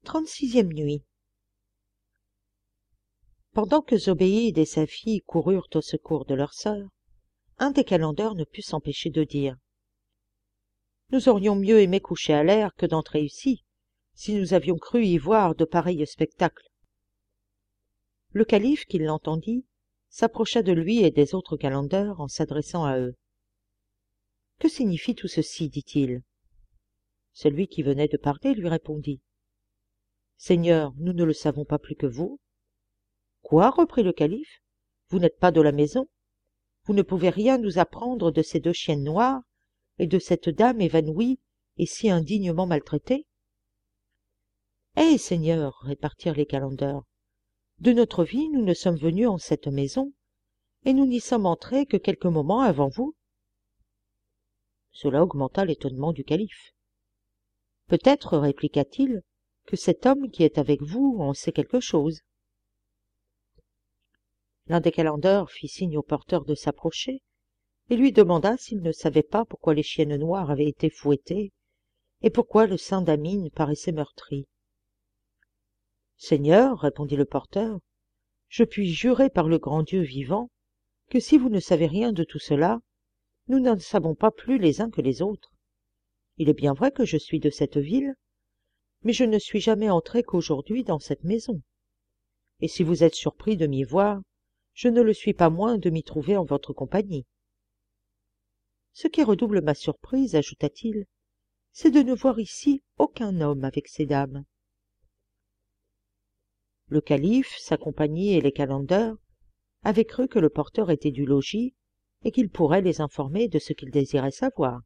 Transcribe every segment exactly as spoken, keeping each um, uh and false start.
trente-sixième nuit. Pendant que Zobéide et sa fille coururent au secours de leur sœur, un des calenders ne put s'empêcher de dire « Nous aurions mieux aimé coucher à l'air que d'entrer ici, si nous avions cru y voir de pareils spectacles. » Le calife, qui l'entendit, s'approcha de lui et des autres calenders en s'adressant à eux. « Que signifie tout ceci » dit-il. Celui qui venait de parler lui répondit. « Seigneur, nous ne le savons pas plus que vous. »« Quoi » reprit le calife. « Vous n'êtes pas de la maison. Vous ne pouvez rien nous apprendre de ces deux chiennes noires et de cette dame évanouie et si indignement maltraitée ?»« Eh, Seigneur » répartirent les calenders, « de notre vie nous ne sommes venus en cette maison et nous n'y sommes entrés que quelques moments avant vous. » Cela augmenta l'étonnement du calife. « Peut-être, répliqua-t-il, que cet homme qui est avec vous en sait quelque chose. » L'un des calenders fit signe au porteur de s'approcher et lui demanda s'il ne savait pas pourquoi les chiennes noires avaient été fouettées et pourquoi le sein d'Amine paraissait meurtri. « Seigneur, répondit le porteur, je puis jurer par le grand Dieu vivant que si vous ne savez rien de tout cela, nous n'en savons pas plus les uns que les autres. Il est bien vrai que je suis de cette ville, mais je ne suis jamais entré qu'aujourd'hui dans cette maison. Et si vous êtes surpris de m'y voir, je ne le suis pas moins de m'y trouver en votre compagnie. Ce qui redouble ma surprise, ajouta-t-il, c'est de ne voir ici aucun homme avec ces dames. » Le calife, sa compagnie et les calenders avaient cru que le porteur était du logis et qu'il pourrait les informer de ce qu'ils désiraient savoir.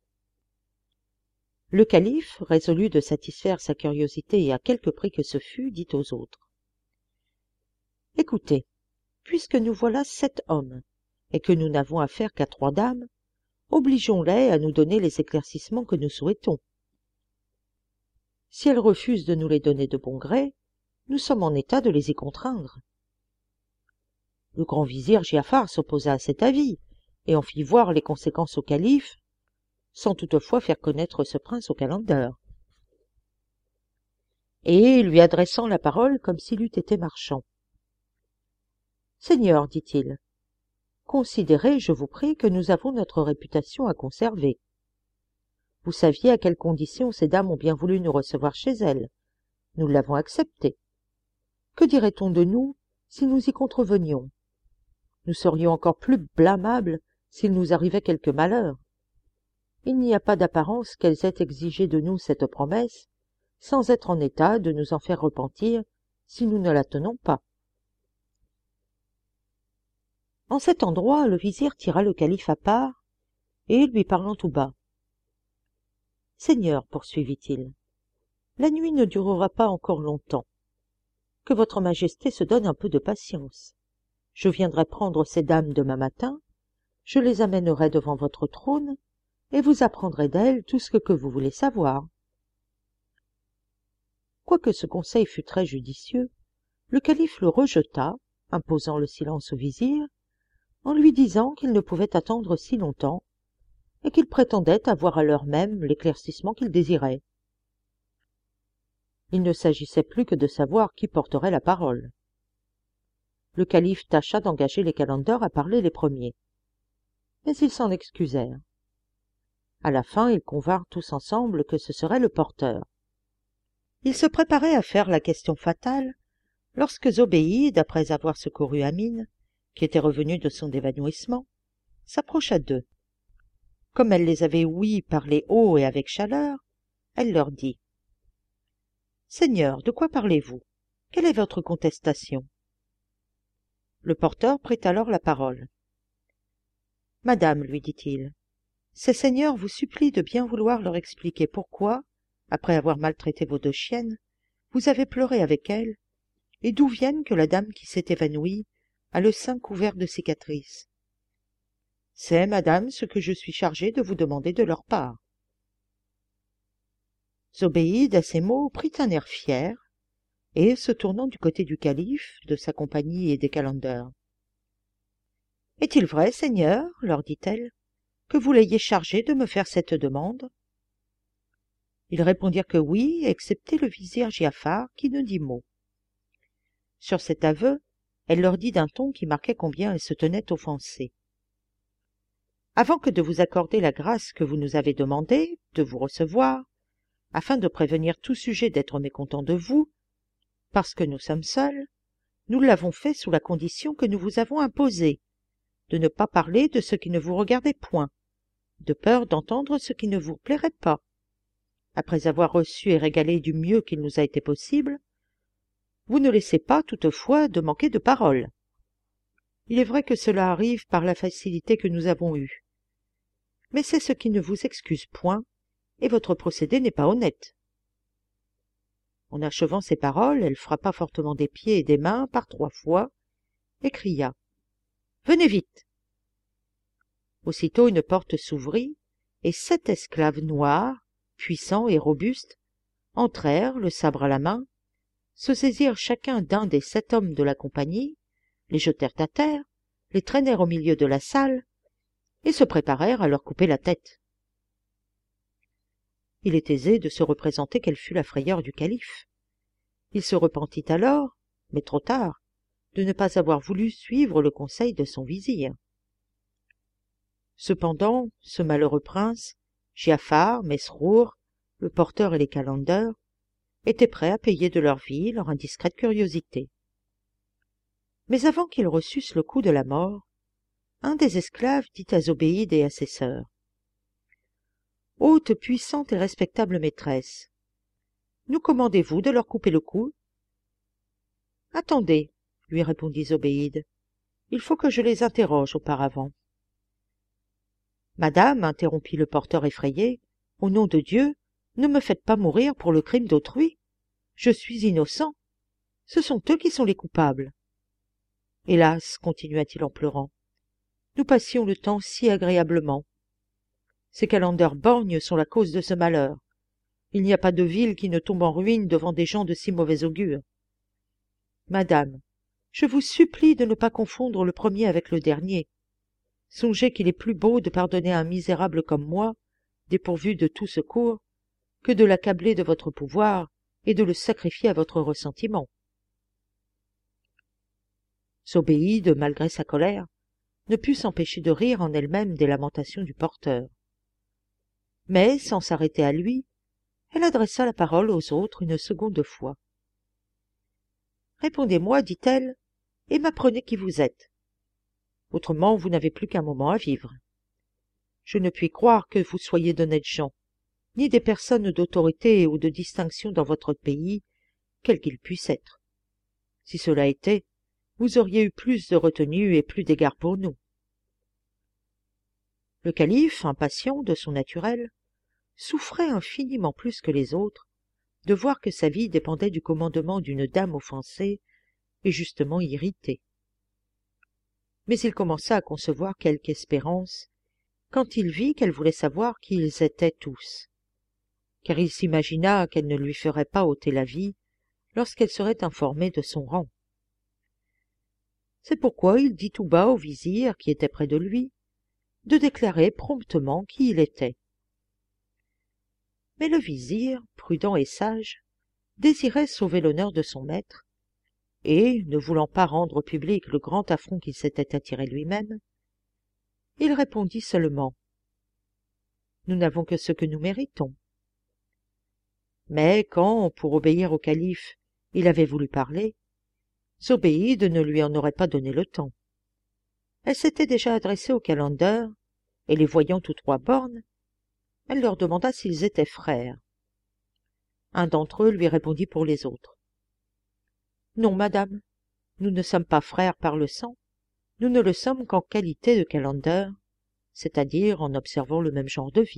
Le calife, résolu de satisfaire sa curiosité et à quelque prix que ce fût, dit aux autres. « Écoutez, puisque nous voilà sept hommes, et que nous n'avons affaire qu'à trois dames, obligeons-les à nous donner les éclaircissements que nous souhaitons. Si elles refusent de nous les donner de bon gré, nous sommes en état de les y contraindre. » Le grand vizir Giafar s'opposa à cet avis, et en fit voir les conséquences au calife, sans toutefois faire connaître ce prince aux calenders. Et, lui adressant la parole comme s'il eût été marchand. « Seigneur, dit-il, considérez, je vous prie, que nous avons notre réputation à conserver. Vous saviez à quelles conditions ces dames ont bien voulu nous recevoir chez elles. Nous l'avons accepté. Que dirait-on de nous si nous y contrevenions? Nous serions encore plus blâmables s'il nous arrivait quelque malheur. Il n'y a pas d'apparence qu'elles aient exigé de nous cette promesse, sans être en état de nous en faire repentir si nous ne la tenons pas. » En cet endroit, le vizir tira le calife à part, et, lui parlant tout bas. « Seigneur, poursuivit-il, la nuit ne durera pas encore longtemps. Que votre majesté se donne un peu de patience. Je viendrai prendre ces dames demain matin, je les amènerai devant votre trône, et vous apprendrez d'elles tout ce que vous voulez savoir. » Quoique ce conseil fût très judicieux, le calife le rejeta, imposant le silence au vizir, en lui disant qu'il ne pouvait attendre si longtemps, et qu'il prétendait avoir à l'heure même l'éclaircissement qu'il désirait. Il ne s'agissait plus que de savoir qui porterait la parole. Le calife tâcha d'engager les calenders à parler les premiers. Mais ils s'en excusèrent. À la fin, ils convinrent tous ensemble que ce serait le porteur. Il se préparait à faire la question fatale, lorsque Zobéide, après avoir secouru Amine, qui était revenue de son évanouissement, s'approcha d'eux. Comme elle les avait ouïs parler haut et avec chaleur, elle leur dit « Seigneur, de quoi parlez-vous? Quelle est votre contestation ?» Le porteur prit alors la parole. « Madame, lui dit-il, ces seigneurs vous supplient de bien vouloir leur expliquer pourquoi, après avoir maltraité vos deux chiennes, vous avez pleuré avec elles, et d'où viennent que la dame qui s'est évanouie a le sein couvert de cicatrices. C'est, madame, ce que je suis chargé de vous demander de leur part. » Zobéide, à ces mots, prit un air fier, et, se tournant du côté du calife, de sa compagnie et des calenders. « Est-il vrai, seigneur, leur dit-elle, que vous l'ayez chargé de me faire cette demande ? » Ils répondirent que oui, excepté le vizir Giafar, qui ne dit mot. Sur cet aveu, elle leur dit d'un ton qui marquait combien elle se tenait offensée. « Avant que de vous accorder la grâce que vous nous avez demandée, de vous recevoir, afin de prévenir tout sujet d'être mécontent de vous, parce que nous sommes seuls, nous l'avons fait sous la condition que nous vous avons imposée, de ne pas parler de ce qui ne vous regardait point, de peur d'entendre ce qui ne vous plairait pas. Après avoir reçu et régalé du mieux qu'il nous a été possible, vous ne laissez pas, toutefois, de manquer de parole. Il est vrai que cela arrive par la facilité que nous avons eue, mais c'est ce qui ne vous excuse point, et votre procédé n'est pas honnête. » En achevant ces paroles, elle frappa fortement des pieds et des mains par trois fois, et cria « Venez vite !» Aussitôt une porte s'ouvrit, et sept esclaves noirs, puissants et robustes, entrèrent, le sabre à la main, se saisirent chacun d'un des sept hommes de la compagnie, les jetèrent à terre, les traînèrent au milieu de la salle, et se préparèrent à leur couper la tête. Il est aisé de se représenter quelle fut la frayeur du calife. Il se repentit alors, mais trop tard, de ne pas avoir voulu suivre le conseil de son vizir. Cependant, ce malheureux prince, Giafar, Mesrour, le porteur et les calenders, étaient prêts à payer de leur vie leur indiscrète curiosité. Mais avant qu'ils reçussent le coup de la mort, un des esclaves dit à Zobéide et à ses sœurs « Haute, puissante et respectable maîtresse, nous commandez-vous de leur couper le cou ?»« Attendez, lui répondit Zobéide, il faut que je les interroge auparavant. »« Madame, interrompit le porteur effrayé, au nom de Dieu, ne me faites pas mourir pour le crime d'autrui. Je suis innocent. Ce sont eux qui sont les coupables. Hélas, continua-t-il en pleurant, nous passions le temps si agréablement. Ces calenders borgnes sont la cause de ce malheur. Il n'y a pas de ville qui ne tombe en ruine devant des gens de si mauvais augure. Madame, je vous supplie de ne pas confondre le premier avec le dernier. Songez qu'il est plus beau de pardonner à un misérable comme moi, dépourvu de tout secours, que de l'accabler de votre pouvoir et de le sacrifier à votre ressentiment. Zobéide, malgré sa colère, ne put s'empêcher de rire en elle-même des lamentations du porteur. Mais, sans s'arrêter à lui, elle adressa la parole aux autres une seconde fois. « Répondez-moi, dit-elle, et m'apprenez qui vous êtes. Autrement, vous n'avez plus qu'un moment à vivre. Je ne puis croire que vous soyez d'honnêtes gens, ni des personnes d'autorité ou de distinction dans votre pays, quel qu'il puisse être. Si cela était, vous auriez eu plus de retenue et plus d'égard pour nous. » Le calife, impatient de son naturel, souffrait infiniment plus que les autres de voir que sa vie dépendait du commandement d'une dame offensée et justement irritée. Mais il commença à concevoir quelque espérance quand il vit qu'elle voulait savoir qui ils étaient tous, car il s'imagina qu'elle ne lui ferait pas ôter la vie lorsqu'elle serait informée de son rang. C'est pourquoi il dit tout bas au vizir qui était près de lui de déclarer promptement qui il était. Mais le vizir, prudent et sage, désirait sauver l'honneur de son maître, et, ne voulant pas rendre public le grand affront qu'il s'était attiré lui-même, il répondit seulement « Nous n'avons que ce que nous méritons. » Mais quand, pour obéir au calife, il avait voulu parler, Zobéide ne lui en aurait pas donné le temps. Elle s'était déjà adressée aux calenders, et les voyant tous trois borgnes, elle leur demanda s'ils étaient frères. Un d'entre eux lui répondit pour les autres. « Non, madame, nous ne sommes pas frères par le sang, nous ne le sommes qu'en qualité de calenders, c'est-à-dire en observant le même genre de vie. »«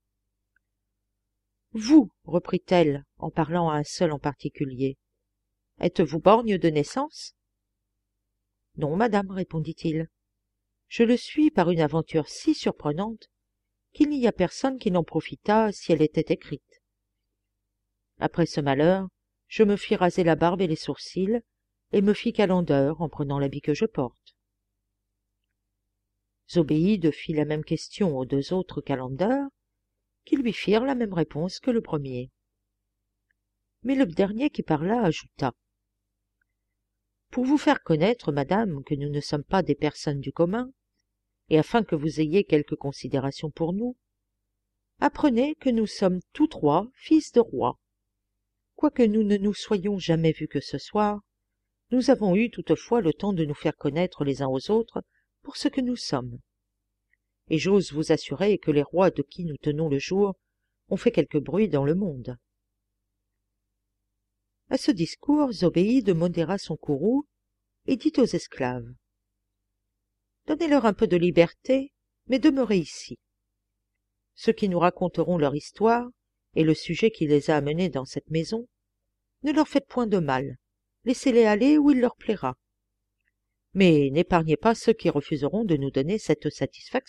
Vous, reprit-elle, en parlant à un seul en particulier, êtes-vous borgne de naissance ?»« Non, madame, répondit-il. Je le suis par une aventure si surprenante qu'il n'y a personne qui n'en profitât si elle était écrite. Après ce malheur, je me fis raser la barbe et les sourcils, et me fis calender en prenant l'habit que je porte. » Zobéide fit la même question aux deux autres calenders, qui lui firent la même réponse que le premier. Mais le dernier qui parla ajouta: « Pour vous faire connaître, madame, que nous ne sommes pas des personnes du commun, et afin que vous ayez quelque considération pour nous, apprenez que nous sommes tous trois fils de rois. Quoique nous ne nous soyons jamais vus que ce soir, nous avons eu toutefois le temps de nous faire connaître les uns aux autres pour ce que nous sommes. Et j'ose vous assurer que les rois de qui nous tenons le jour ont fait quelque bruit dans le monde. » À ce discours, Zobéide modéra son courroux et dit aux esclaves: « Donnez-leur un peu de liberté, mais demeurez ici. Ceux qui nous raconteront leur histoire et le sujet qui les a amenés dans cette maison, ne leur faites point de mal, laissez-les aller où il leur plaira. Mais n'épargnez pas ceux qui refuseront de nous donner cette satisfaction. »